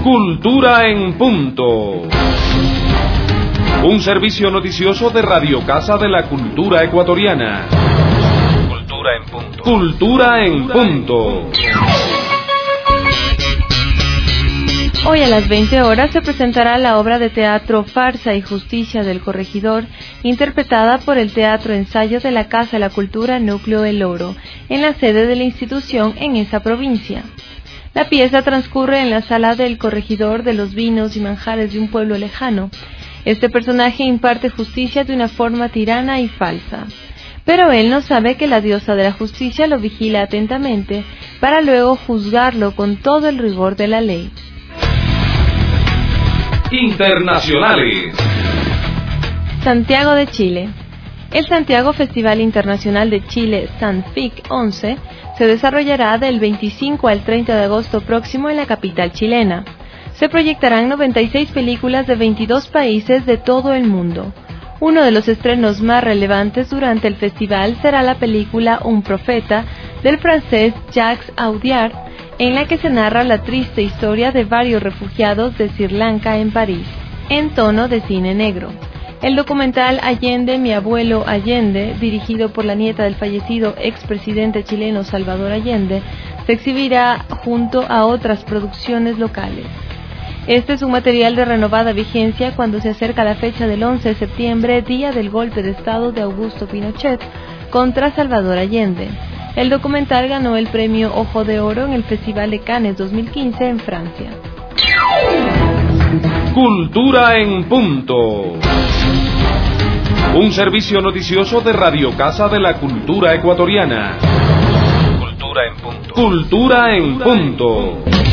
Cultura en Punto. Un servicio noticioso de Radio Casa de la Cultura Ecuatoriana. Cultura en Punto. Cultura en Punto. Hoy a las 20 horas se presentará la obra de teatro Farsa y Justicia del Corregidor, interpretada por el Teatro Ensayo de la Casa de la Cultura Núcleo El Oro, en la sede de la institución en esa provincia. La pieza transcurre en la sala del corregidor de los vinos y manjares de un pueblo lejano. Este personaje imparte justicia de una forma tirana y falsa, pero él no sabe que la diosa de la justicia lo vigila atentamente para luego juzgarlo con todo el rigor de la ley. Internacionales. Santiago de Chile. El Santiago Festival Internacional de Chile Sanfic 11 se desarrollará del 25 al 30 de agosto próximo en la capital chilena. Se proyectarán 96 películas de 22 países de todo el mundo. Uno de los estrenos más relevantes durante el festival será la película Un Profeta del francés Jacques Audiard, en la que se narra la triste historia de varios refugiados de Sri Lanka en París, en tono de cine negro. El documental Allende, mi abuelo Allende, dirigido por la nieta del fallecido expresidente chileno Salvador Allende, se exhibirá junto a otras producciones locales. Este es un material de renovada vigencia cuando se acerca la fecha del 11 de septiembre, día del golpe de Estado de Augusto Pinochet contra Salvador Allende. El documental ganó el premio Ojo de Oro en el Festival de Cannes 2015 en Francia. Cultura en Punto. Un servicio noticioso de Radio Casa de la Cultura Ecuatoriana. Cultura en Punto. Cultura en Punto.